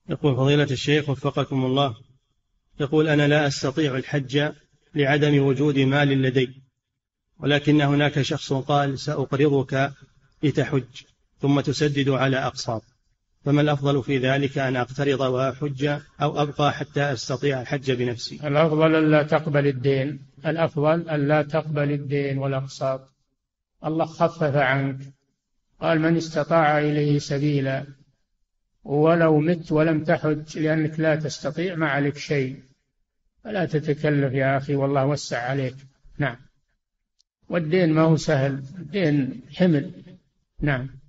يقول فضيلة الشيخ وفقكم الله، يقول أنا لا أستطيع الحج لعدم وجود مال لدي، ولكن هناك شخص قال سأقرضك لتحج ثم تسدد على أقساط، فما الأفضل في ذلك، أن أقترض وأحج أو أبقى حتى أستطيع الحج بنفسي؟ الأفضل ألا تقبل الدين، الأفضل ألا تقبل الدين والأقساط. الله خفف عنك، قال من استطاع إليه سبيلا، ولو مت ولم تحج لأنك لا تستطيع ما عليك شيء، فلا تتكلف يا أخي، والله وسع عليك. نعم. والدين ما هو سهل، الدين حمل. نعم.